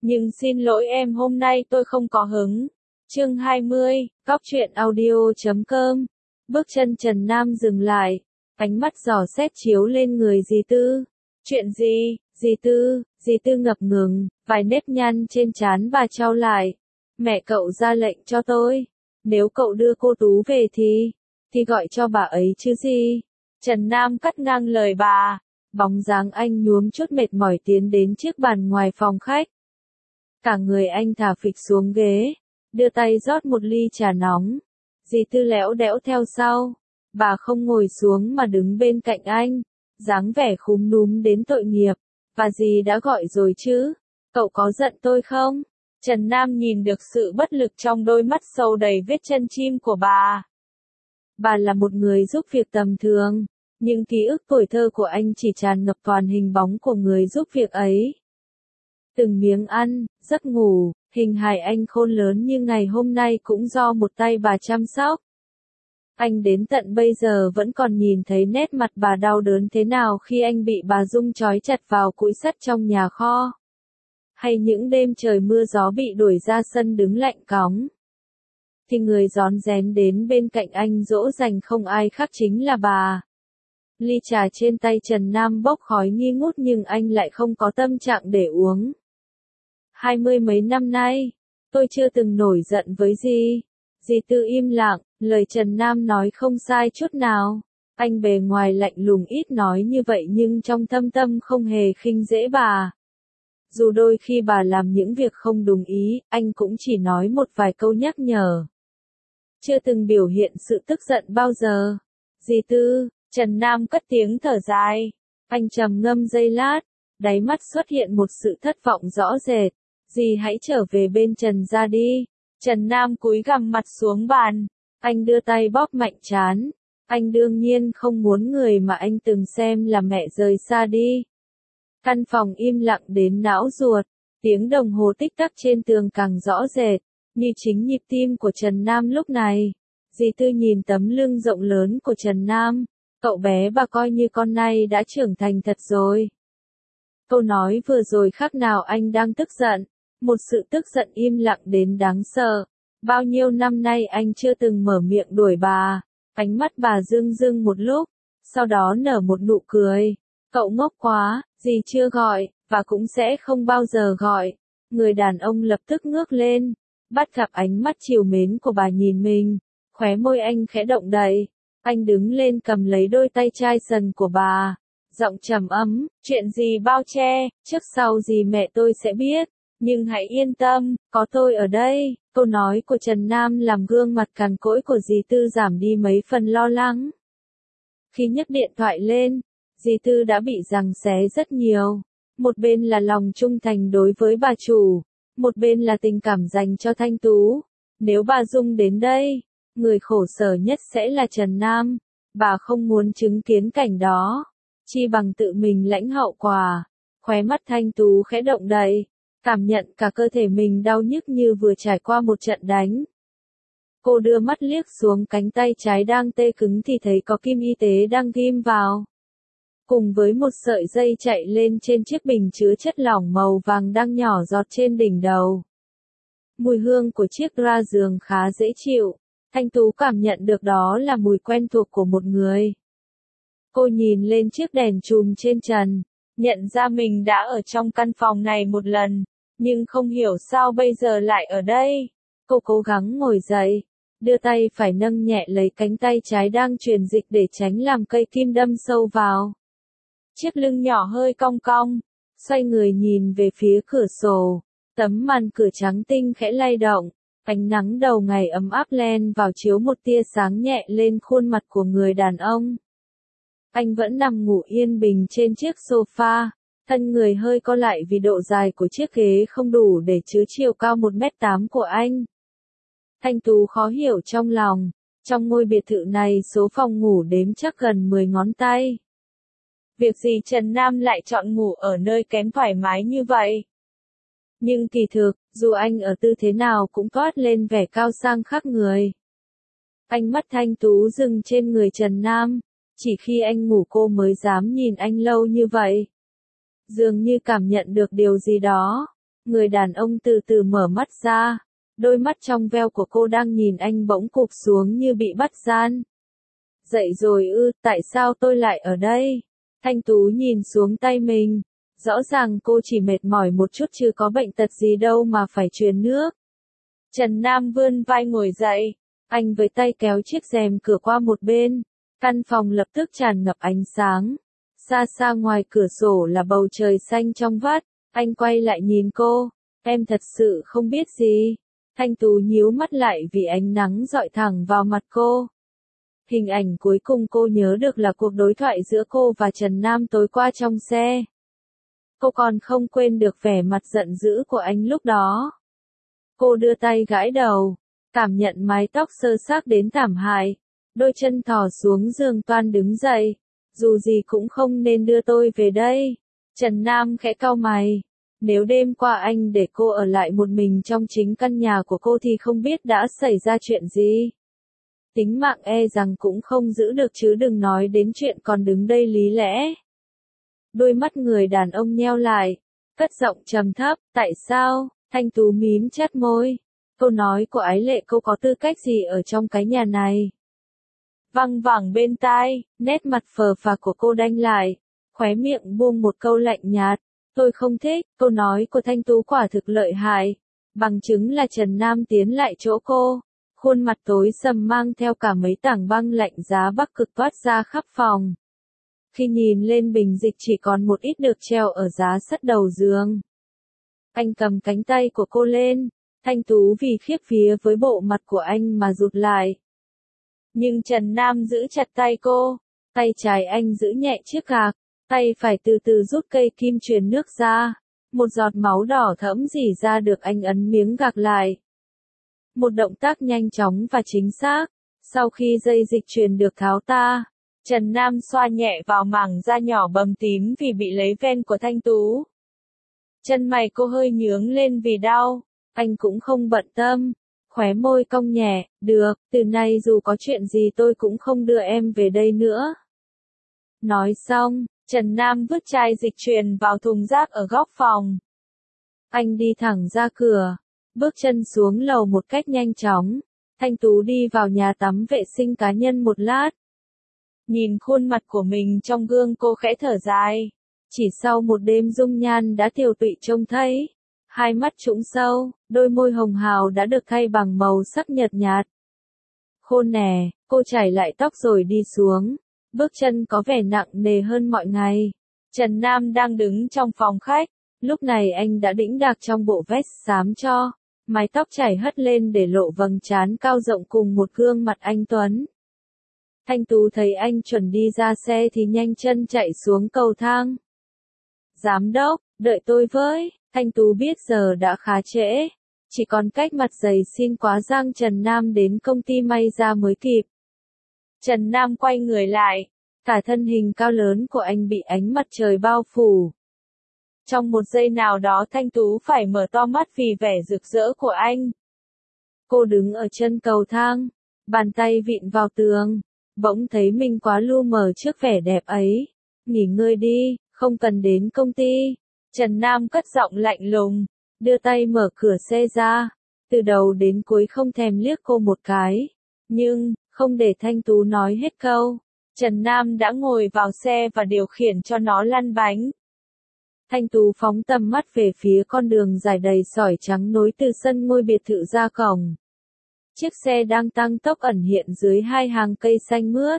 Nhưng xin lỗi em hôm nay tôi không có hứng. Chương 20, Cóc truyện audio.com. Bước chân Trần Nam dừng lại, ánh mắt dò xét chiếu lên người dì Tư. Chuyện gì? Dì Tư ngập ngừng, vài nếp nhăn trên trán bà trao lại. Mẹ cậu ra lệnh cho tôi. Nếu cậu đưa cô Tú về thì gọi cho bà ấy chứ gì. Trần Nam cắt ngang lời bà. Bóng dáng anh nhuốm chút mệt mỏi tiến đến chiếc bàn ngoài phòng khách. Cả người anh thả phịch xuống ghế, đưa tay rót một ly trà nóng. Dì Tư lẽo đẽo theo sau. Bà không ngồi xuống mà đứng bên cạnh anh, dáng vẻ khúm núm đến tội nghiệp. Và dì đã gọi rồi chứ? Cậu có giận tôi không? Trần Nam nhìn được sự bất lực trong đôi mắt sâu đầy vết chân chim của bà. Bà là một người giúp việc tầm thường, nhưng ký ức tuổi thơ của anh chỉ tràn ngập toàn hình bóng của người giúp việc ấy. Từng miếng ăn, giấc ngủ, hình hài anh khôn lớn như ngày hôm nay cũng do một tay bà chăm sóc. Anh đến tận bây giờ vẫn còn nhìn thấy nét mặt bà đau đớn thế nào khi anh bị bà Dung trói chặt vào cũi sắt trong nhà kho. Hay những đêm trời mưa gió bị đuổi ra sân đứng lạnh cóng. Thì người rón rén đến bên cạnh anh dỗ dành không ai khác chính là bà. Ly trà trên tay Trần Nam bốc khói nghi ngút nhưng anh lại không có tâm trạng để uống. 20 mấy năm nay, tôi chưa từng nổi giận với dì. Dì Tư im lặng, lời Trần Nam nói không sai chút nào. Anh bề ngoài lạnh lùng ít nói như vậy nhưng trong thâm tâm không hề khinh dễ bà. Dù đôi khi bà làm những việc không đúng ý, anh cũng chỉ nói một vài câu nhắc nhở. Chưa từng biểu hiện sự tức giận bao giờ. Dì Tư, Trần Nam cất tiếng thở dài. Anh trầm ngâm giây lát, đáy mắt xuất hiện một sự thất vọng rõ rệt. Dì hãy trở về bên Trần ra đi. Trần Nam cúi gằm mặt xuống bàn. Anh đưa tay bóp mạnh trán. Anh đương nhiên không muốn người mà anh từng xem là mẹ rời xa đi. Căn phòng im lặng đến não ruột. Tiếng đồng hồ tích tắc trên tường càng rõ rệt, như chính nhịp tim của Trần Nam lúc này. Dì Tư nhìn tấm lưng rộng lớn của Trần Nam. Cậu bé bà coi như con này đã trưởng thành thật rồi. Câu nói vừa rồi khác nào anh đang tức giận. Một sự tức giận im lặng đến đáng sợ. Bao nhiêu năm nay anh chưa từng mở miệng đuổi bà. Ánh mắt bà rưng rưng một lúc, sau đó nở một nụ cười. Cậu ngốc quá, dì chưa gọi, và cũng sẽ không bao giờ gọi. Người đàn ông lập tức ngước lên, bắt gặp ánh mắt trìu mến của bà nhìn mình. Khóe môi anh khẽ động đậy. Anh đứng lên cầm lấy đôi tay chai sần của bà. Giọng trầm ấm, chuyện gì bao che, trước sau gì mẹ tôi sẽ biết. Nhưng hãy yên tâm, có tôi ở đây. Câu nói của Trần Nam làm gương mặt cằn cỗi của dì Tư giảm đi mấy phần lo lắng. Khi nhấc điện thoại lên, dì Tư đã bị giằng xé rất nhiều. Một bên là lòng trung thành đối với bà chủ, một bên là tình cảm dành cho Thanh Tú. Nếu bà Dung đến đây, người khổ sở nhất sẽ là Trần Nam. Bà không muốn chứng kiến cảnh đó, chi bằng tự mình lãnh hậu quả. Khóe mắt Thanh Tú khẽ động đậy, cảm nhận cả cơ thể mình đau nhức như vừa trải qua một trận đánh. Cô đưa mắt liếc xuống cánh tay trái đang tê cứng thì thấy có kim y tế đang ghim vào. Cùng với một sợi dây chạy lên trên chiếc bình chứa chất lỏng màu vàng đang nhỏ giọt trên đỉnh đầu. Mùi hương của chiếc ga giường khá dễ chịu. Thanh Tú cảm nhận được đó là mùi quen thuộc của một người. Cô nhìn lên chiếc đèn chùm trên trần, nhận ra mình đã ở trong căn phòng này một lần, nhưng không hiểu sao bây giờ lại ở đây. Cô cố gắng ngồi dậy, đưa tay phải nâng nhẹ lấy cánh tay trái đang truyền dịch để tránh làm cây kim đâm sâu vào. Chiếc lưng nhỏ hơi cong cong, xoay người nhìn về phía cửa sổ, tấm màn cửa trắng tinh khẽ lay động, ánh nắng đầu ngày ấm áp len vào chiếu một tia sáng nhẹ lên khuôn mặt của người đàn ông. Anh vẫn nằm ngủ yên bình trên chiếc sofa, thân người hơi co lại vì độ dài của chiếc ghế không đủ để chứa chiều cao 1m8 của anh. Thanh Tú khó hiểu trong lòng, trong ngôi biệt thự này số phòng ngủ đếm chắc gần 10 ngón tay. Việc gì Trần Nam lại chọn ngủ ở nơi kém thoải mái như vậy? Nhưng kỳ thực, dù anh ở tư thế nào cũng toát lên vẻ cao sang khác người. Ánh mắt Thanh Tú dừng trên người Trần Nam, chỉ khi anh ngủ cô mới dám nhìn anh lâu như vậy. Dường như cảm nhận được điều gì đó, Người đàn ông từ từ mở mắt ra. Đôi mắt trong veo của cô đang nhìn anh bỗng cụp xuống như bị bắt gian. Dậy rồi ư, tại sao tôi lại ở đây? Thanh Tú nhìn xuống tay mình. Rõ ràng cô chỉ mệt mỏi một chút chứ có bệnh tật gì đâu mà phải truyền nước. Trần Nam vươn vai ngồi dậy. Anh với tay kéo chiếc rèm cửa qua một bên. Căn phòng lập tức tràn ngập ánh sáng. Xa xa ngoài cửa sổ là bầu trời xanh trong vắt. Anh quay lại nhìn cô. Em thật sự không biết gì. Thanh Tú nhíu mắt lại vì ánh nắng dọi thẳng vào mặt cô. Hình ảnh cuối cùng cô nhớ được là cuộc đối thoại giữa cô và Trần Nam tối qua trong xe. Cô còn không quên được vẻ mặt giận dữ của anh lúc đó. Cô đưa tay gãi đầu, cảm nhận mái tóc sơ xác đến thảm hại. Đôi chân thò xuống giường toan đứng dậy. Dù gì cũng không nên đưa tôi về đây. Trần Nam khẽ cau mày. Nếu đêm qua anh để cô ở lại một mình trong chính căn nhà của cô thì không biết đã xảy ra chuyện gì. Tính mạng e rằng cũng không giữ được chứ đừng nói đến chuyện còn đứng đây lý lẽ. Đôi mắt người đàn ông nheo lại, cất giọng trầm thấp, tại sao? Thanh Tú mím chát môi. Câu nói của Ái Lệ cô có tư cách gì ở trong cái nhà này? Văng vẳng bên tai, nét mặt phờ phạc của cô đanh lại, khóe miệng buông một câu lạnh nhạt. Tôi không thích, câu nói của Thanh Tú quả thực lợi hại. Bằng chứng là Trần Nam tiến lại chỗ cô. Khuôn mặt tối sầm mang theo cả mấy tảng băng lạnh giá Bắc Cực toát ra khắp phòng. Khi nhìn lên bình dịch chỉ còn một ít được treo ở giá sắt đầu giường. Anh cầm cánh tay của cô lên. Thanh Tú vì khiếp vía với bộ mặt của anh mà rụt lại. Nhưng Trần Nam giữ chặt tay cô. Tay trái anh giữ nhẹ chiếc gạc. Tay phải từ từ rút cây kim truyền nước ra. Một giọt máu đỏ thẫm rỉ ra được anh ấn miếng gạc lại. Một động tác nhanh chóng và chính xác. Sau khi dây dịch truyền được tháo ta, Trần Nam xoa nhẹ vào mảng da nhỏ bầm tím vì bị lấy ven của Thanh Tú. Chân mày cô hơi nhướng lên vì đau. Anh cũng không bận tâm. Khóe môi cong nhẹ, được, từ nay dù có chuyện gì tôi cũng không đưa em về đây nữa. Nói xong, Trần Nam vứt chai dịch truyền vào thùng rác ở góc phòng. Anh đi thẳng ra cửa, bước chân xuống lầu một cách nhanh chóng. Thanh Tú đi vào nhà tắm vệ sinh cá nhân một lát. Nhìn khuôn mặt của mình trong gương cô khẽ thở dài. Chỉ sau một đêm dung nhan đã tiều tụy trông thấy. Hai mắt trũng sâu, đôi môi hồng hào đã được thay bằng màu sắc nhợt nhạt. Khôn nè, cô chải lại tóc rồi đi xuống. Bước chân có vẻ nặng nề hơn mọi ngày. Trần Nam đang đứng trong phòng khách. Lúc này anh đã đĩnh đạc trong bộ vest xám cho. Mái tóc chảy hất lên để lộ vầng trán cao rộng cùng một gương mặt anh tuấn. Thanh Tú thấy anh chuẩn đi ra xe thì nhanh chân chạy xuống cầu thang. Giám đốc, đợi tôi với. Thanh Tú biết giờ đã khá trễ. Chỉ còn cách mặt giày xin quá giang Trần Nam đến công ty may ra mới kịp. Trần Nam quay người lại. Cả thân hình cao lớn của anh bị ánh mặt trời bao phủ. Trong một giây nào đó Thanh Tú phải mở to mắt vì vẻ rực rỡ của anh. Cô đứng ở chân cầu thang, bàn tay vịn vào tường, bỗng thấy mình quá lu mờ trước vẻ đẹp ấy. Nghỉ ngơi đi, không cần đến công ty. Trần Nam cất giọng lạnh lùng, đưa tay mở cửa xe ra. Từ đầu đến cuối không thèm liếc cô một cái. Nhưng, không để Thanh Tú nói hết câu. Trần Nam đã ngồi vào xe và điều khiển cho nó lăn bánh. Thanh Tú phóng tầm mắt về phía con đường dài đầy sỏi trắng nối từ sân ngôi biệt thự ra cổng. Chiếc xe đang tăng tốc ẩn hiện dưới hai hàng cây xanh mướt.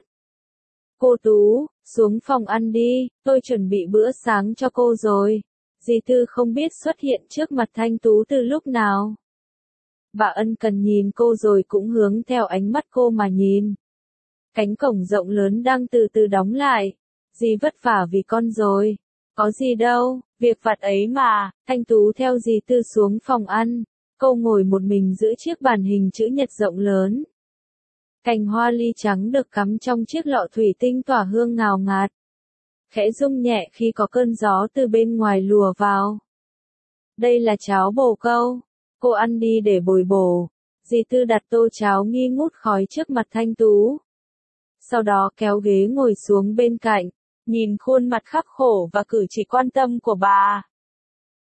Cô Tú, xuống phòng ăn đi, tôi chuẩn bị bữa sáng cho cô rồi. Dì Tư không biết xuất hiện trước mặt Thanh Tú từ lúc nào. Bà ân cần nhìn cô rồi cũng hướng theo ánh mắt cô mà nhìn. Cánh cổng rộng lớn đang từ từ đóng lại. Dì vất vả vì con rồi. Có gì đâu, việc vặt ấy mà. Thanh Tú theo dì Tư xuống phòng ăn. Cô ngồi một mình giữa chiếc bàn hình chữ nhật rộng lớn. Cành hoa ly trắng được cắm trong chiếc lọ thủy tinh tỏa hương ngào ngạt. Khẽ rung nhẹ khi có cơn gió từ bên ngoài lùa vào. Đây là cháo bồ câu. Cô ăn đi để bồi bổ. Dì Tư đặt tô cháo nghi ngút khói trước mặt Thanh Tú. Sau đó kéo ghế ngồi xuống bên cạnh, nhìn khuôn mặt khắc khổ và cử chỉ quan tâm của bà.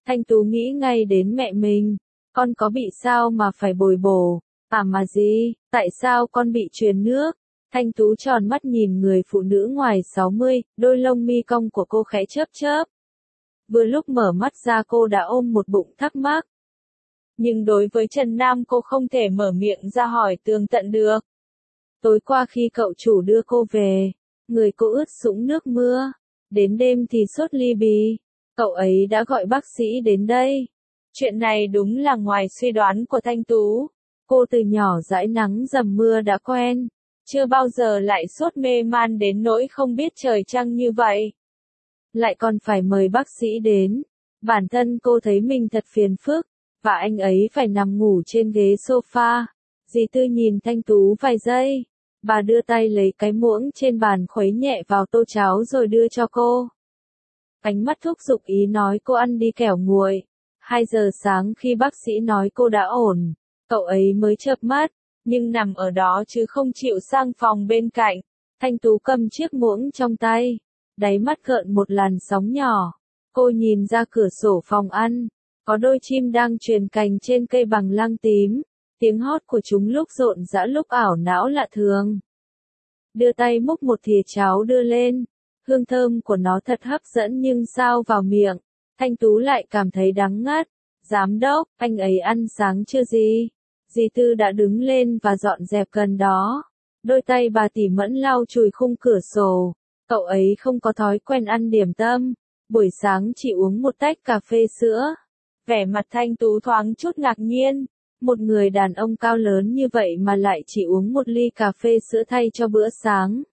Thanh Tú nghĩ ngay đến mẹ mình. Con có bị sao mà phải bồi bổ? À mà gì, tại sao con bị truyền nước? Thanh Tú tròn mắt nhìn người phụ nữ ngoài 60, đôi lông mi cong của cô khẽ chớp chớp. Vừa lúc mở mắt ra cô đã ôm một bụng thắc mắc. Nhưng đối với Trần Nam cô không thể mở miệng ra hỏi tường tận được. Tối qua khi cậu chủ đưa cô về, người cô ướt sũng nước mưa. Đến đêm thì sốt ly bì. Cậu ấy đã gọi bác sĩ đến đây. Chuyện này đúng là ngoài suy đoán của Thanh Tú. Cô từ nhỏ dãi nắng dầm mưa đã quen. Chưa bao giờ lại sốt mê man đến nỗi không biết trời trăng như vậy. Lại còn phải mời bác sĩ đến. Bản thân cô thấy mình thật phiền phức. Và anh ấy phải nằm ngủ trên ghế sofa. Dì Tư nhìn Thanh Tú vài giây. Bà đưa tay lấy cái muỗng trên bàn khuấy nhẹ vào tô cháo rồi đưa cho cô. Ánh mắt thúc giục ý nói cô ăn đi kẻo nguội. 2 giờ sáng khi bác sĩ nói cô đã ổn, cậu ấy mới chợp mắt, nhưng nằm ở đó chứ không chịu sang phòng bên cạnh. Thanh Tú cầm chiếc muỗng trong tay, đáy mắt gợn một làn sóng nhỏ. Cô nhìn ra cửa sổ phòng ăn, có đôi chim đang truyền cành trên cây bằng lăng tím, tiếng hót của chúng lúc rộn rã lúc ảo não lạ thường. Đưa tay múc một thìa cháo đưa lên, hương thơm của nó thật hấp dẫn nhưng sao vào miệng, Thanh Tú lại cảm thấy đắng ngắt. Giám đốc, anh ấy ăn sáng chưa gì? Dì Tư đã đứng lên và dọn dẹp gần đó. Đôi tay bà tỉ mẫn lau chùi khung cửa sổ. Cậu ấy không có thói quen ăn điểm tâm. Buổi sáng chỉ uống một tách cà phê sữa. Vẻ mặt Thanh Tú thoáng chút ngạc nhiên. Một người đàn ông cao lớn như vậy mà lại chỉ uống một ly cà phê sữa thay cho bữa sáng.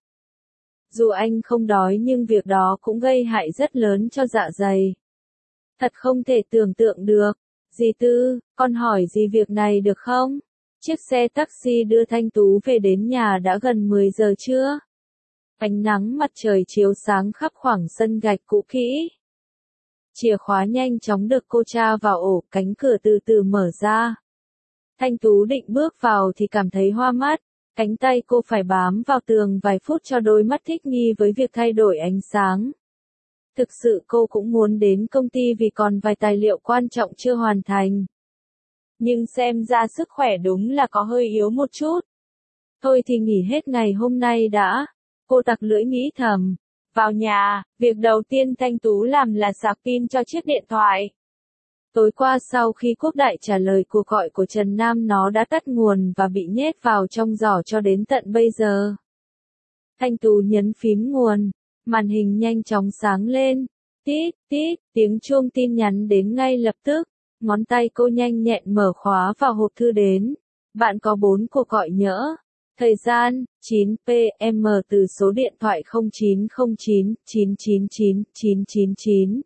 Dù anh không đói nhưng việc đó cũng gây hại rất lớn cho dạ dày. Thật không thể tưởng tượng được. Dì Tư, con hỏi dì việc này được không? Chiếc xe taxi đưa Thanh Tú về đến nhà đã gần 10 giờ trưa. Ánh nắng mặt trời chiếu sáng khắp khoảng sân gạch cũ kỹ. Chìa khóa nhanh chóng được cô tra vào ổ, cánh cửa từ từ mở ra. Thanh Tú định bước vào thì cảm thấy hoa mắt. Cánh tay cô phải bám vào tường vài phút cho đôi mắt thích nghi với việc thay đổi ánh sáng. Thực sự cô cũng muốn đến công ty vì còn vài tài liệu quan trọng chưa hoàn thành. Nhưng xem ra sức khỏe đúng là có hơi yếu một chút. Thôi thì nghỉ hết ngày hôm nay đã. Cô tặc lưỡi nghĩ thầm. Vào nhà, việc đầu tiên Thanh Tú làm là sạc pin cho chiếc điện thoại. Tối qua sau khi Quốc Đại trả lời cuộc gọi của Trần Nam nó đã tắt nguồn và bị nhét vào trong giỏ cho đến tận bây giờ. Thanh Tú nhấn phím nguồn. Màn hình nhanh chóng sáng lên. Tít, tít, tiếng chuông tin nhắn đến ngay lập tức. Ngón tay cô nhanh nhẹn mở khóa vào hộp thư đến. Bạn có 4 cuộc gọi nhỡ. Thời gian, 9 PM từ số điện thoại 0909 999 999.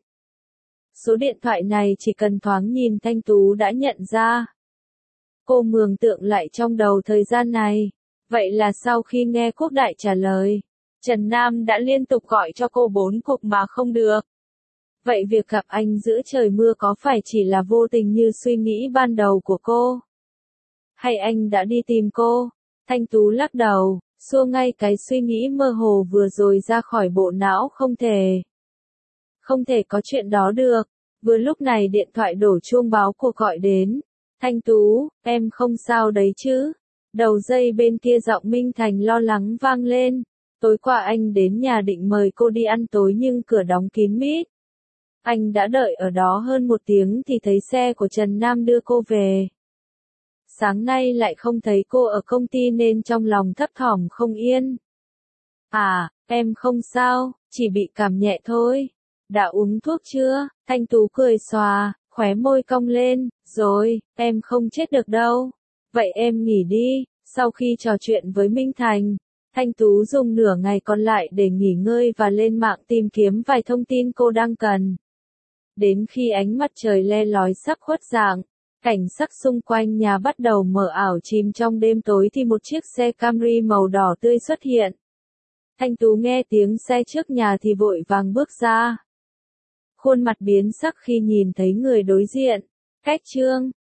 Số điện thoại này chỉ cần thoáng nhìn Thanh Tú đã nhận ra. Cô mường tượng lại trong đầu thời gian này. Vậy là sau khi nghe Quốc Đại trả lời, Trần Nam đã liên tục gọi cho cô 4 cuộc mà không được. Vậy việc gặp anh giữa trời mưa có phải chỉ là vô tình như suy nghĩ ban đầu của cô? Hay anh đã đi tìm cô? Thanh Tú lắc đầu, xua ngay cái suy nghĩ mơ hồ vừa rồi ra khỏi bộ não. Không thể có chuyện đó được. Vừa lúc này điện thoại đổ chuông báo cuộc gọi đến. Thanh Tú, em không sao đấy chứ? Đầu dây bên kia giọng Minh Thành lo lắng vang lên. Tối qua anh đến nhà định mời cô đi ăn tối nhưng cửa đóng kín mít. Anh đã đợi ở đó hơn 1 tiếng thì thấy xe của Trần Nam đưa cô về. Sáng nay lại không thấy cô ở công ty nên trong lòng thấp thỏm không yên. À, em không sao, chỉ bị cảm nhẹ thôi. Đã uống thuốc chưa? Thanh Tú cười xòa, khóe môi cong lên. Rồi, em không chết được đâu. Vậy em nghỉ đi. Sau khi trò chuyện với Minh Thành, Thanh Tú dùng nửa ngày còn lại để nghỉ ngơi và lên mạng tìm kiếm vài thông tin cô đang cần. Đến khi ánh mặt trời le lói sắc khuất dạng, cảnh sắc xung quanh nhà bắt đầu mờ ảo chìm trong đêm tối thì một chiếc xe Camry màu đỏ tươi xuất hiện. Thanh Tú nghe tiếng xe trước nhà thì vội vàng bước ra. Khuôn mặt biến sắc khi nhìn thấy người đối diện. Cách Trương,